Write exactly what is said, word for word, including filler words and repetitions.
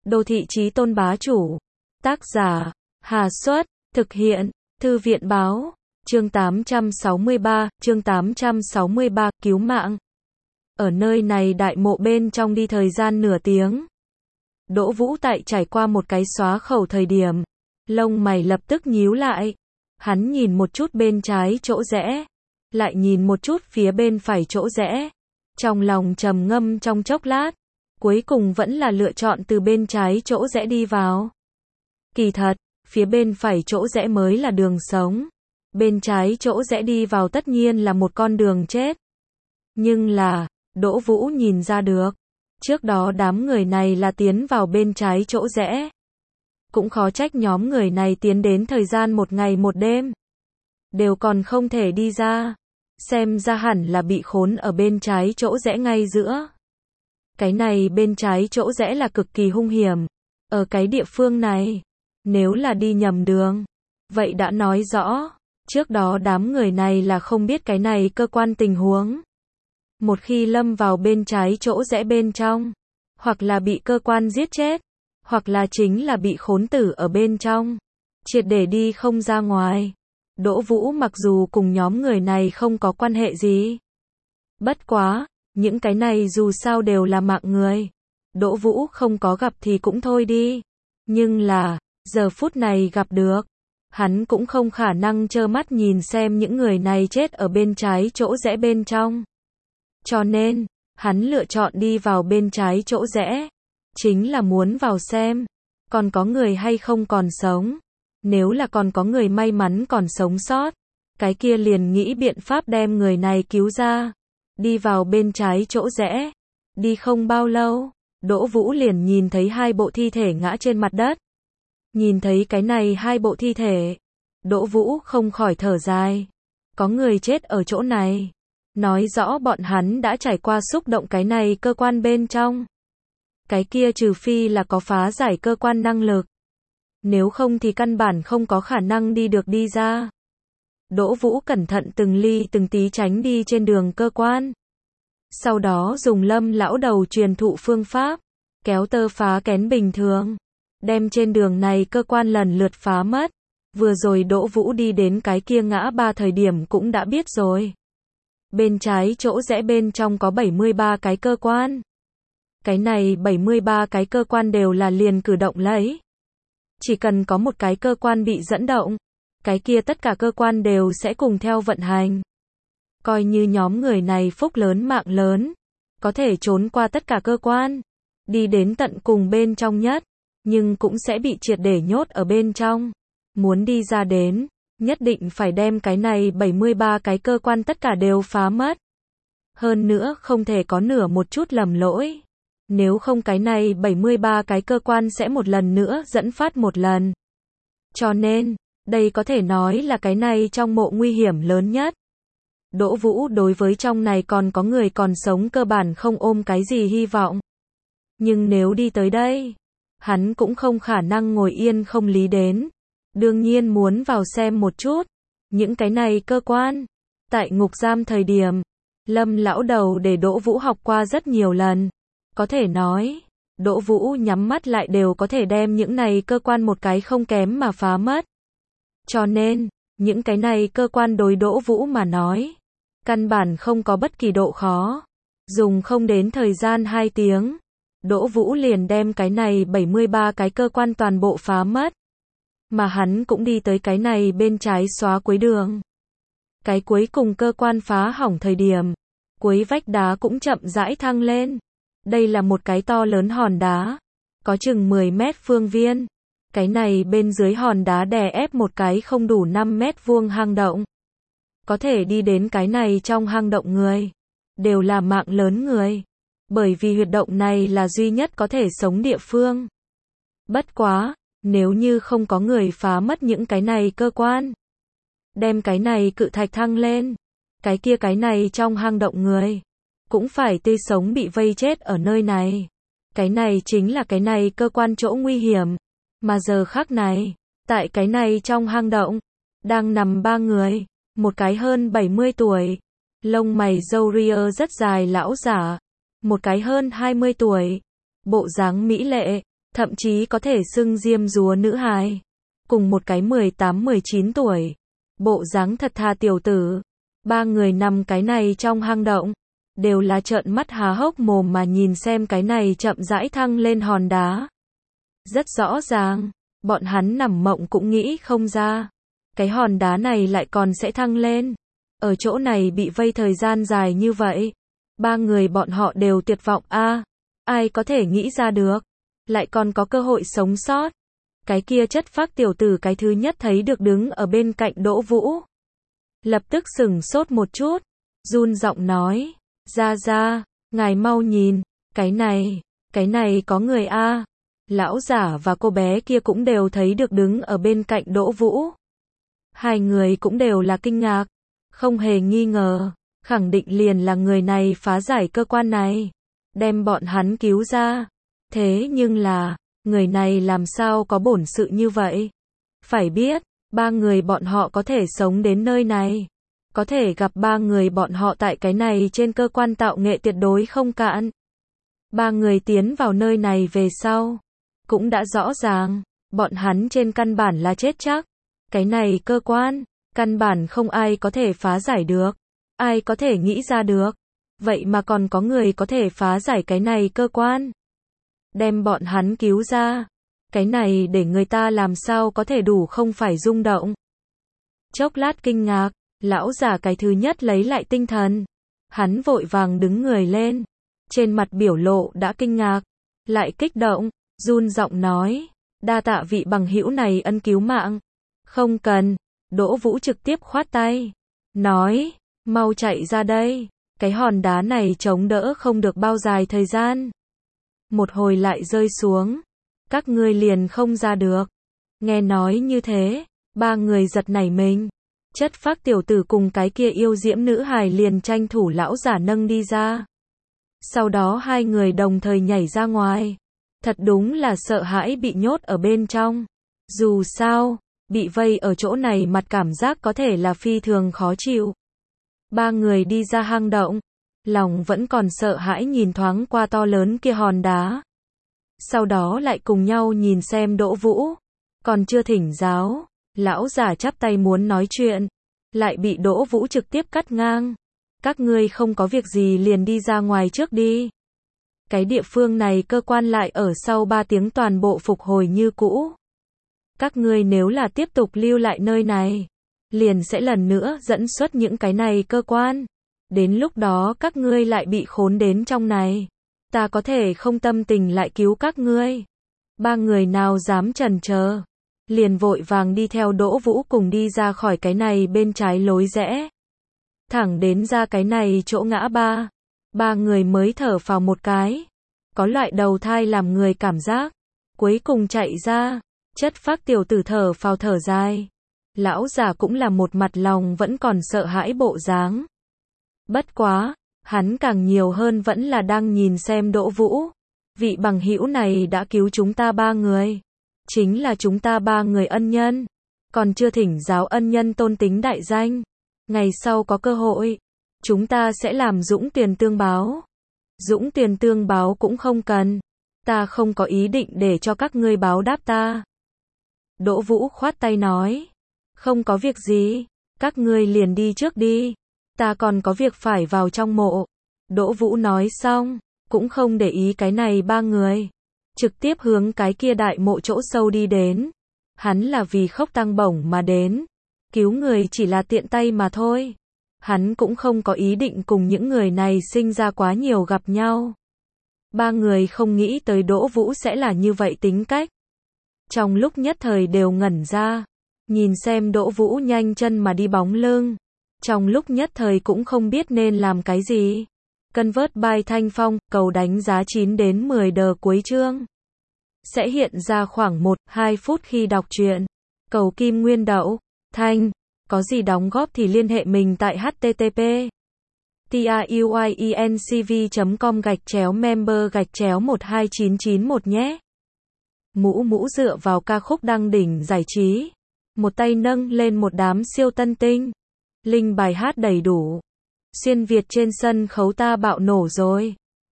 Đô thị chí tôn bá chủ. Tác giả, Hà Xuất, thực hiện, Thư viện báo, chương tám trăm sáu mươi ba, chương tám trăm sáu mươi ba, cứu mạng. Ở nơi này đại mộ bên trong đi thời gian nửa tiếng. Đỗ Vũ tại trải qua một cái xóa khẩu thời điểm, lông mày lập tức nhíu lại. Hắn nhìn một chút bên trái chỗ rẽ, lại nhìn một chút phía bên phải chỗ rẽ. Trong lòng trầm ngâm trong chốc lát, cuối cùng vẫn là lựa chọn từ bên trái chỗ rẽ đi vào. Kỳ thật, phía bên phải chỗ rẽ mới là đường sống. Bên trái chỗ rẽ đi vào tất nhiên là một con đường chết. Nhưng là, Đỗ Vũ nhìn ra được, trước đó đám người này là tiến vào bên trái chỗ rẽ. Cũng khó trách nhóm người này tiến đến thời gian một ngày một đêm, đều còn không thể đi ra. Xem ra hẳn là bị khốn ở bên trái chỗ rẽ ngay giữa. Cái này bên trái chỗ rẽ là cực kỳ hung hiểm. Ở cái địa phương này, nếu là đi nhầm đường, vậy đã nói rõ, trước đó đám người này là không biết cái này cơ quan tình huống. Một khi lâm vào bên trái chỗ rẽ bên trong, hoặc là bị cơ quan giết chết, hoặc là chính là bị khốn tử ở bên trong, triệt để đi không ra ngoài. Đỗ Vũ mặc dù cùng nhóm người này không có quan hệ gì. Bất quá, những cái này dù sao đều là mạng người. Đỗ Vũ không có gặp thì cũng thôi đi. Nhưng là, giờ phút này gặp được, hắn cũng không khả năng trơ mắt nhìn xem những người này chết ở bên trái chỗ rẽ bên trong. Cho nên, hắn lựa chọn đi vào bên trái chỗ rẽ, chính là muốn vào xem, còn có người hay không còn sống. Nếu là còn có người may mắn còn sống sót, cái kia liền nghĩ biện pháp đem người này cứu ra. Đi vào bên trái chỗ rẽ, đi không bao lâu, Đỗ Vũ liền nhìn thấy hai bộ thi thể ngã trên mặt đất. Nhìn thấy cái này hai bộ thi thể, Đỗ Vũ không khỏi thở dài. Có người chết ở chỗ này, nói rõ bọn hắn đã trải qua xúc động cái này cơ quan bên trong. Cái kia trừ phi là có phá giải cơ quan năng lực, nếu không thì căn bản không có khả năng đi được đi ra. Đỗ Vũ cẩn thận từng ly từng tí tránh đi trên đường cơ quan. Sau đó dùng Lâm lão đầu truyền thụ phương pháp, kéo tơ phá kén bình thường, đem trên đường này cơ quan lần lượt phá mất. Vừa rồi Đỗ Vũ đi đến cái kia ngã ba thời điểm cũng đã biết rồi. Bên trái chỗ rẽ bên trong có bảy mươi ba cái cơ quan. Cái này bảy mươi ba cái cơ quan đều là liền cử động lấy. Chỉ cần có một cái cơ quan bị dẫn động, cái kia tất cả cơ quan đều sẽ cùng theo vận hành. Coi như nhóm người này phúc lớn mạng lớn, có thể trốn qua tất cả cơ quan, đi đến tận cùng bên trong nhất, nhưng cũng sẽ bị triệt để nhốt ở bên trong. Muốn đi ra đến, nhất định phải đem cái này bảy mươi ba cái cơ quan tất cả đều phá mất. Hơn nữa không thể có nửa một chút lầm lỗi. Nếu không cái này bảy mươi ba cái cơ quan sẽ một lần nữa dẫn phát một lần. Cho nên, đây có thể nói là cái này trong mộ nguy hiểm lớn nhất. Đỗ Vũ đối với trong này còn có người còn sống cơ bản không ôm cái gì hy vọng. Nhưng nếu đi tới đây, hắn cũng không khả năng ngồi yên không lý đến. Đương nhiên muốn vào xem một chút. Những cái này cơ quan, tại ngục giam thời điểm, Lâm lão đầu để Đỗ Vũ học qua rất nhiều lần. Có thể nói, Đỗ Vũ nhắm mắt lại đều có thể đem những này cơ quan một cái không kém mà phá mất. Cho nên, những cái này cơ quan đối Đỗ Vũ mà nói, căn bản không có bất kỳ độ khó. Dùng không đến thời gian hai tiếng, Đỗ Vũ liền đem cái này bảy mươi ba cái cơ quan toàn bộ phá mất. Mà hắn cũng đi tới cái này bên trái xóa cuối đường. Cái cuối cùng cơ quan phá hỏng thời điểm, cuối vách đá cũng chậm rãi thăng lên. Đây là một cái to lớn hòn đá, có chừng mười mét phương viên. Cái này bên dưới hòn đá đè ép một cái không đủ năm mét vuông hang động. Có thể đi đến cái này trong hang động người, đều là mạng lớn người. Bởi vì huyệt động này là duy nhất có thể sống địa phương. Bất quá, nếu như không có người phá mất những cái này cơ quan, đem cái này cự thạch thăng lên, cái kia cái này trong hang động người, cũng phải tươi sống bị vây chết ở nơi này. Cái này chính là cái này cơ quan chỗ nguy hiểm. Mà giờ khắc này, tại cái này trong hang động, đang nằm ba người, một cái hơn bảy mươi tuổi, lông mày râu ria rất dài lão giả, một cái hơn hai mươi tuổi, bộ dáng mỹ lệ, thậm chí có thể xưng diêm dúa nữ hài. Cùng một cái mười tám mười chín tuổi, bộ dáng thật thà tiểu tử. Ba người nằm cái này trong hang động, đều là trợn mắt há hốc mồm mà nhìn xem cái này chậm rãi thăng lên hòn đá. Rất rõ ràng, bọn hắn nằm mộng cũng nghĩ không ra. Cái hòn đá này lại còn sẽ thăng lên. Ở chỗ này bị vây thời gian dài như vậy. Ba người bọn họ đều tuyệt vọng a à, ai có thể nghĩ ra được. Lại còn có cơ hội sống sót. Cái kia chất phác tiểu tử cái thứ nhất thấy được đứng ở bên cạnh Đỗ Vũ. Lập tức sửng sốt một chút. Run giọng nói. Ra ra, ngài mau nhìn. Cái này, cái này có người a à. Lão giả và cô bé kia cũng đều thấy được đứng ở bên cạnh Đỗ Vũ. Hai người cũng đều là kinh ngạc. Không hề nghi ngờ. Khẳng định liền là người này phá giải cơ quan này. Đem bọn hắn cứu ra. Thế nhưng là, người này làm sao có bổn sự như vậy? Phải biết, ba người bọn họ có thể sống đến nơi này. Có thể gặp ba người bọn họ tại cái này trên cơ quan tạo nghệ tuyệt đối không cạn. Ba người tiến vào nơi này về sau. Cũng đã rõ ràng, bọn hắn trên căn bản là chết chắc. Cái này cơ quan, căn bản không ai có thể phá giải được. Ai có thể nghĩ ra được. Vậy mà còn có người có thể phá giải cái này cơ quan. Đem bọn hắn cứu ra. Cái này để người ta làm sao có thể đủ không phải rung động. Chốc lát kinh ngạc, lão già cái thứ nhất lấy lại tinh thần. Hắn vội vàng đứng người lên. Trên mặt biểu lộ đã kinh ngạc, lại kích động, run giọng nói. Đa tạ vị bằng hữu này ân cứu mạng. Không cần, Đỗ Vũ trực tiếp khoát tay. Nói, mau chạy ra đây. Cái hòn đá này chống đỡ không được bao dài thời gian. Một hồi lại rơi xuống. Các ngươi liền không ra được. Nghe nói như thế, ba người giật nảy mình. Chất phác tiểu tử cùng cái kia yêu diễm nữ hài liền tranh thủ lão giả nâng đi ra. Sau đó hai người đồng thời nhảy ra ngoài. Thật đúng là sợ hãi bị nhốt ở bên trong. Dù sao, bị vây ở chỗ này mặt cảm giác có thể là phi thường khó chịu. Ba người đi ra hang động. Lòng vẫn còn sợ hãi nhìn thoáng qua to lớn kia hòn đá. Sau đó lại cùng nhau nhìn xem Đỗ Vũ. Còn chưa thỉnh giáo. Lão giả chắp tay muốn nói chuyện. Lại bị Đỗ Vũ trực tiếp cắt ngang. Các ngươi không có việc gì liền đi ra ngoài trước đi. Cái địa phương này cơ quan lại ở sau ba tiếng toàn bộ phục hồi như cũ. Các ngươi nếu là tiếp tục lưu lại nơi này, liền sẽ lần nữa dẫn xuất những cái này cơ quan. Đến lúc đó các ngươi lại bị khốn đến trong này. Ta có thể không tâm tình lại cứu các ngươi. Ba người nào dám chần chờ. Liền vội vàng đi theo Đỗ Vũ cùng đi ra khỏi cái này bên trái lối rẽ. Thẳng đến ra cái này chỗ ngã ba. Ba người mới thở phào một cái. Có loại đầu thai làm người cảm giác. Cuối cùng chạy ra. Chất phác tiểu tử thở phào thở dài. Lão già cũng là một mặt lòng vẫn còn sợ hãi bộ dáng. Bất quá, hắn càng nhiều hơn vẫn là đang nhìn xem Đỗ Vũ. Vị bằng hữu này đã cứu chúng ta ba người. Chính là chúng ta ba người ân nhân. Còn chưa thỉnh giáo ân nhân tôn tính đại danh. Ngày sau có cơ hội, chúng ta sẽ làm dũng tiền tương báo. Dũng tiền tương báo cũng không cần. Ta không có ý định để cho các ngươi báo đáp ta. Đỗ Vũ khoát tay nói. Không có việc gì, các ngươi liền đi trước đi. Ta còn có việc phải vào trong mộ. Đỗ Vũ nói xong, cũng không để ý cái này ba người. Trực tiếp hướng cái kia đại mộ chỗ sâu đi đến. Hắn là vì khốc tăng bổng mà đến. Cứu người chỉ là tiện tay mà thôi. Hắn cũng không có ý định cùng những người này sinh ra quá nhiều gặp nhau. Ba người không nghĩ tới Đỗ Vũ sẽ là như vậy tính cách. Trong lúc nhất thời đều ngẩn ra. Nhìn xem Đỗ Vũ nhanh chân mà đi bóng lưng. Trong lúc nhất thời cũng không biết nên làm cái gì. Convert by Thanh Phong, cầu đánh giá chín đến mười đờ cuối chương. Sẽ hiện ra khoảng một đến hai phút khi đọc truyện. Cầu kim nguyên đậu. Thanh. Có gì đóng góp thì liên hệ mình tại http truyencv chấm com gạch chéo member gạch chéo một hai chín chín một nhé. Mũ mũ dựa vào ca khúc đăng đỉnh giải trí. Một tay nâng lên một đám siêu tân tinh. Linh bài hát đầy đủ. Xuyên Việt trên sân khấu ta bạo nổ rồi.